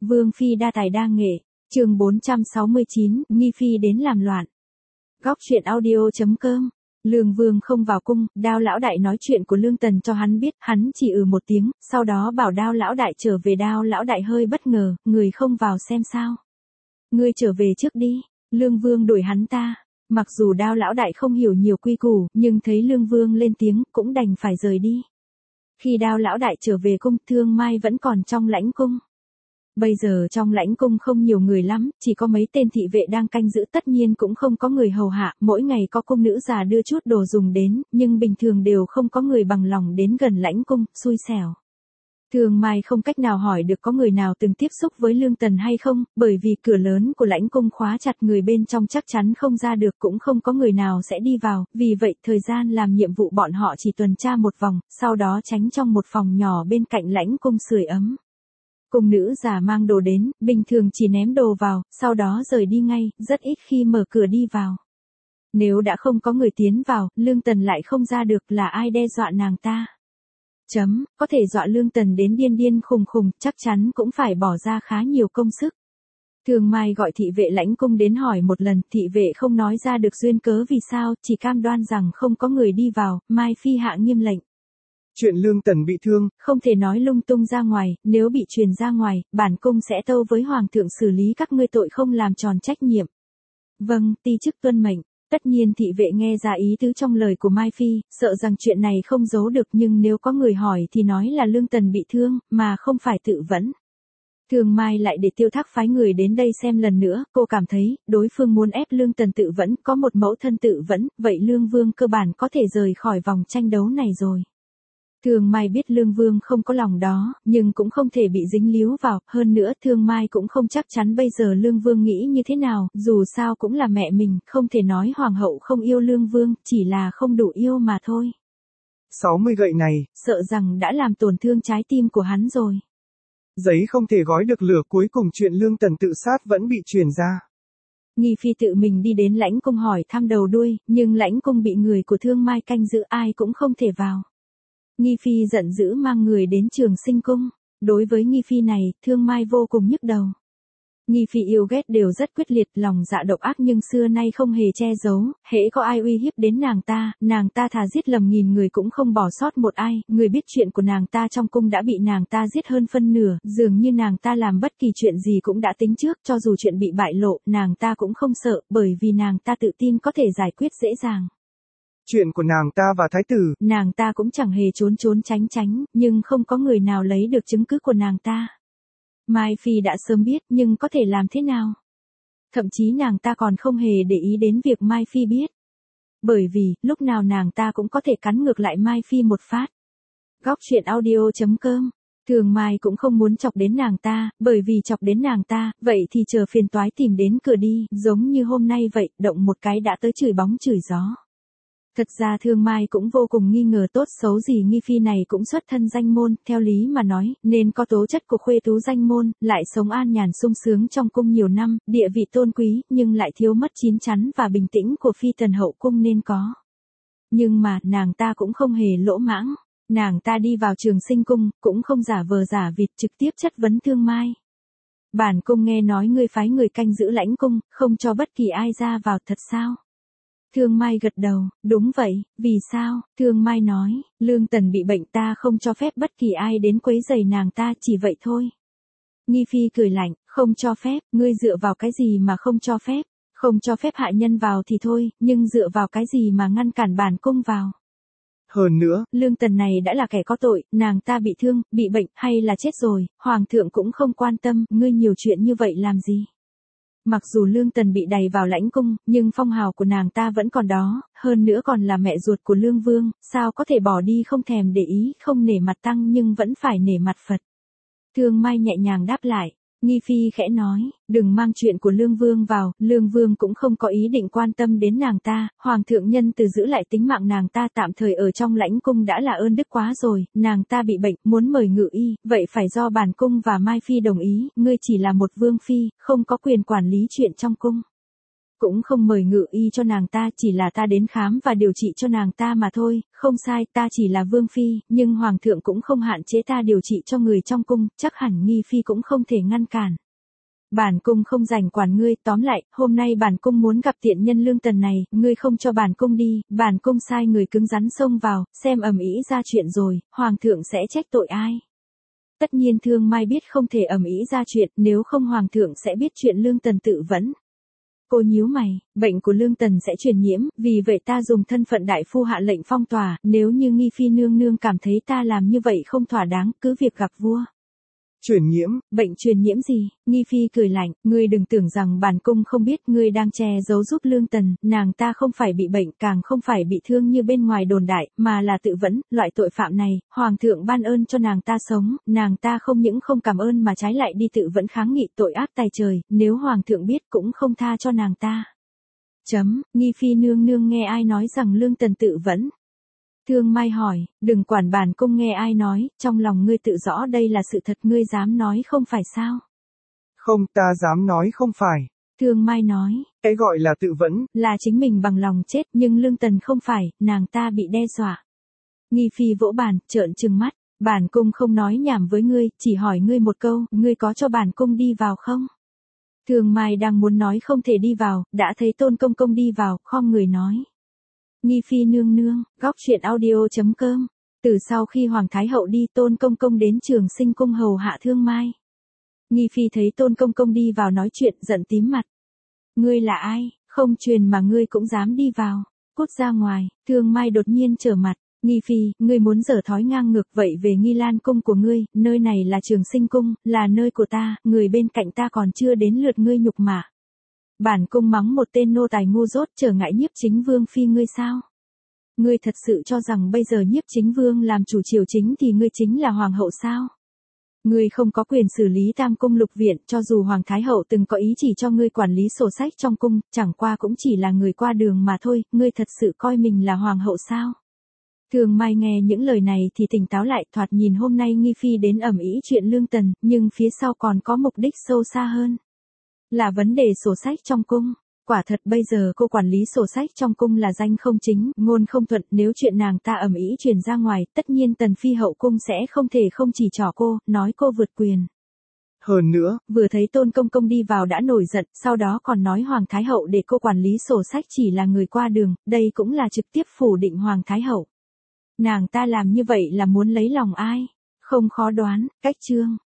Vương phi đa tài đa nghệ, chương 469, Nghi phi đến làm loạn. Góc truyện audio.com. Lương Vương không vào cung, Đao lão đại nói chuyện của Lương Tần cho hắn biết, hắn chỉ một tiếng, sau đó bảo Đao lão đại trở về. Đao lão đại hơi bất ngờ, người không vào xem sao? Ngươi trở về trước đi. Lương Vương đuổi hắn ta. Mặc dù Đao lão đại không hiểu nhiều quy củ, nhưng thấy Lương Vương lên tiếng, cũng đành phải rời đi. Khi Đao lão đại trở về cung, Thương Mai vẫn còn trong lãnh cung. Bây giờ trong lãnh cung không nhiều người lắm, chỉ có mấy tên thị vệ đang canh giữ, tất nhiên cũng không có người hầu hạ, mỗi ngày có cung nữ già đưa chút đồ dùng đến, nhưng bình thường đều không có người bằng lòng đến gần lãnh cung, xui xẻo. Thương Mai không cách nào hỏi được có người nào từng tiếp xúc với Lương Tần hay không, bởi vì cửa lớn của lãnh cung khóa chặt, người bên trong chắc chắn không ra được, cũng không có người nào sẽ đi vào, vì vậy thời gian làm nhiệm vụ bọn họ chỉ tuần tra một vòng, sau đó tránh trong một phòng nhỏ bên cạnh lãnh cung sưởi ấm. Cung nữ già mang đồ đến, bình thường chỉ ném đồ vào, sau đó rời đi ngay, rất ít khi mở cửa đi vào. Nếu đã không có người tiến vào, Lương Tần lại không ra được, là ai đe dọa nàng ta? Có thể dọa Lương Tần đến điên điên khùng khùng, chắc chắn cũng phải bỏ ra khá nhiều công sức. Thương Mai gọi thị vệ lãnh cung đến hỏi một lần, thị vệ không nói ra được duyên cớ vì sao, chỉ cam đoan rằng không có người đi vào. Mai phi hạ nghiêm lệnh. Chuyện Lương Tần bị thương, không thể nói lung tung ra ngoài, nếu bị truyền ra ngoài, bản cung sẽ tâu với hoàng thượng xử lý các ngươi tội không làm tròn trách nhiệm. Vâng, ti chức tuân mệnh. Tất nhiên thị vệ nghe ra ý tứ trong lời của Mai phi, sợ rằng chuyện này không giấu được, nhưng nếu có người hỏi thì nói là Lương Tần bị thương, mà không phải tự vẫn. Thương Mai lại để Tiêu Thác phái người đến đây xem lần nữa, cô cảm thấy, đối phương muốn ép Lương Tần tự vẫn, có một mẫu thân tự vẫn, vậy Lương Vương cơ bản có thể rời khỏi vòng tranh đấu này rồi. Thương Mai biết Lương Vương không có lòng đó, nhưng cũng không thể bị dính líu vào, hơn nữa Thương Mai cũng không chắc chắn bây giờ Lương Vương nghĩ như thế nào, dù sao cũng là mẹ mình, không thể nói hoàng hậu không yêu Lương Vương, chỉ là không đủ yêu mà thôi. 60 gậy này, sợ rằng đã làm tổn thương trái tim của hắn rồi. Giấy không thể gói được lửa, cuối cùng chuyện Lương Tần tự sát vẫn bị truyền ra. Nghi phi tự mình đi đến lãnh cung hỏi thăm đầu đuôi, nhưng lãnh cung bị người của Thương Mai canh giữ, ai cũng không thể vào. Nghi phi giận dữ mang người đến Trường Sinh cung. Đối với Nghi phi này, Thương Mai vô cùng nhức đầu. Nghi phi yêu ghét đều rất quyết liệt, lòng dạ độc ác nhưng xưa nay không hề che giấu, hễ có ai uy hiếp đến nàng ta thà giết lầm nghìn người cũng không bỏ sót một ai. Người biết chuyện của nàng ta trong cung đã bị nàng ta giết hơn phân nửa, dường như nàng ta làm bất kỳ chuyện gì cũng đã tính trước, cho dù chuyện bị bại lộ, nàng ta cũng không sợ, bởi vì nàng ta tự tin có thể giải quyết dễ dàng. Chuyện của nàng ta và thái tử, nàng ta cũng chẳng hề trốn tránh, nhưng không có người nào lấy được chứng cứ của nàng ta. Mai phi đã sớm biết, nhưng có thể làm thế nào? Thậm chí nàng ta còn không hề để ý đến việc Mai phi biết. Bởi vì, lúc nào nàng ta cũng có thể cắn ngược lại Mai phi một phát. Góc truyện audio.com. Thường Mai cũng không muốn chọc đến nàng ta, bởi vì chọc đến nàng ta, vậy thì chờ phiền toái tìm đến cửa đi, giống như hôm nay vậy, động một cái đã tới chửi bóng chửi gió. Thật ra Thương Mai cũng vô cùng nghi ngờ tốt xấu gì Nghi phi này cũng xuất thân danh môn, theo lý mà nói, nên có tố chất của khuê tú danh môn, lại sống an nhàn sung sướng trong cung nhiều năm, địa vị tôn quý, nhưng lại thiếu mất chín chắn và bình tĩnh của phi tần hậu cung nên có. Nhưng mà, nàng ta cũng không hề lỗ mãng, nàng ta đi vào Trường Sinh cung, cũng không giả vờ giả vịt, trực tiếp chất vấn Thương Mai. Bản cung nghe nói ngươi phái người canh giữ lãnh cung, không cho bất kỳ ai ra vào, thật sao? Thương Mai gật đầu, đúng vậy, vì sao? Thương Mai nói, Lương Tần bị bệnh, ta không cho phép bất kỳ ai đến quấy rầy nàng ta, chỉ vậy thôi. Nghi phi cười lạnh, không cho phép, ngươi dựa vào cái gì mà không cho phép? Không cho phép hạ nhân vào thì thôi, nhưng dựa vào cái gì mà ngăn cản bản cung vào? Hơn nữa, Lương Tần này đã là kẻ có tội, nàng ta bị thương, bị bệnh, hay là chết rồi, hoàng thượng cũng không quan tâm, ngươi nhiều chuyện như vậy làm gì? Mặc dù Lương Tần bị đày vào lãnh cung, nhưng phong hào của nàng ta vẫn còn đó, hơn nữa còn là mẹ ruột của Lương Vương, sao có thể bỏ đi không thèm để ý, không nể mặt tăng nhưng vẫn phải nể mặt Phật. Thương Mai nhẹ nhàng đáp lại. Nghi phi khẽ nói, đừng mang chuyện của Lương Vương vào, Lương Vương cũng không có ý định quan tâm đến nàng ta, hoàng thượng nhân từ giữ lại tính mạng nàng ta tạm thời ở trong lãnh cung đã là ơn đức quá rồi, nàng ta bị bệnh, muốn mời ngự y, vậy phải do bản cung và Mai phi đồng ý, ngươi chỉ là một vương phi, không có quyền quản lý chuyện trong cung. Cũng không mời ngự y cho nàng ta, chỉ là ta đến khám và điều trị cho nàng ta mà thôi, không sai, ta chỉ là vương phi, nhưng hoàng thượng cũng không hạn chế ta điều trị cho người trong cung, chắc hẳn nghi phi cũng không thể ngăn cản. Bản cung không rảnh quản ngươi, tóm lại, hôm nay bản cung muốn gặp tiện nhân Lương Tần này, ngươi không cho bản cung đi, bản cung sai người cứng rắn xông vào, xem ầm ĩ ra chuyện rồi, hoàng thượng sẽ trách tội ai. Tất nhiên Thương Mai biết không thể ầm ĩ ra chuyện, nếu không hoàng thượng sẽ biết chuyện Lương Tần tự vẫn. Cô nhíu mày, bệnh của Lương Tần sẽ truyền nhiễm, vì vậy ta dùng thân phận đại phu hạ lệnh phong tỏa, nếu như nghi phi nương nương cảm thấy ta làm như vậy không thỏa đáng, cứ việc gặp vua. Truyền nhiễm? Bệnh truyền nhiễm gì? Nghi phi cười lạnh, ngươi đừng tưởng rằng bản cung không biết ngươi đang che giấu giúp Lương Tần, nàng ta không phải bị bệnh, càng không phải bị thương như bên ngoài đồn đại, mà là tự vẫn, loại tội phạm này, hoàng thượng ban ơn cho nàng ta sống, nàng ta không những không cảm ơn mà trái lại đi tự vẫn kháng nghị tội ác tày trời, nếu hoàng thượng biết cũng không tha cho nàng ta. Nghi phi nương nương nghe ai nói rằng Lương Tần tự vẫn? Thương Mai hỏi, đừng quản bản cung nghe ai nói, trong lòng ngươi tự rõ đây là sự thật, ngươi dám nói không phải sao? Không, ta dám nói không phải. Thương Mai nói, Cái gọi là tự vẫn, là chính mình bằng lòng chết, nhưng Lương Tần không phải, nàng ta bị đe dọa. Nghi phi vỗ bàn, trợn trừng mắt, bản cung không nói nhảm với ngươi, chỉ hỏi ngươi một câu, ngươi có cho bản cung đi vào không? Thương Mai đang muốn nói không thể đi vào, đã thấy Tôn Công Công đi vào, khom người nói. Nghi phi nương nương, góc truyện audio.com. Từ sau khi Hoàng Thái Hậu đi, Tôn Công Công đến Trường Sinh cung hầu hạ Thương Mai. Nghi phi thấy Tôn Công Công đi vào nói chuyện, giận tím mặt. Ngươi là ai, không truyền mà ngươi cũng dám đi vào, cút ra ngoài. Thương Mai đột nhiên trở mặt. Nghi phi, ngươi muốn dở thói ngang ngược vậy về Nghi Lan cung của ngươi, nơi này là Trường Sinh cung, là nơi của ta, người bên cạnh ta còn chưa đến lượt ngươi nhục mạ. Bản cung mắng một tên nô tài ngu dốt trở ngại Nhiếp Chính Vương phi ngươi sao? Ngươi thật sự cho rằng bây giờ Nhiếp Chính Vương làm chủ triều chính thì ngươi chính là hoàng hậu sao? Ngươi không có quyền xử lý Tam cung lục viện, cho dù Hoàng Thái Hậu từng có ý chỉ cho ngươi quản lý sổ sách trong cung, chẳng qua cũng chỉ là người qua đường mà thôi, ngươi thật sự coi mình là hoàng hậu sao? Thương Mai nghe những lời này thì tỉnh táo lại, thoạt nhìn hôm nay Nghi phi đến ầm ĩ chuyện Lương Tần, nhưng phía sau còn có mục đích sâu xa hơn. Là vấn đề sổ sách trong cung. Quả thật bây giờ cô quản lý sổ sách trong cung là danh không chính, ngôn không thuận, nếu chuyện nàng ta ầm ĩ truyền ra ngoài, tất nhiên Tần phi hậu cung sẽ không thể không chỉ trỏ cô, nói cô vượt quyền. Hơn nữa, vừa thấy Tôn Công Công đi vào đã nổi giận, sau đó còn nói Hoàng Thái Hậu để cô quản lý sổ sách chỉ là người qua đường, đây cũng là trực tiếp phủ định Hoàng Thái Hậu. Nàng ta làm như vậy là muốn lấy lòng ai? Không khó đoán, cách chương.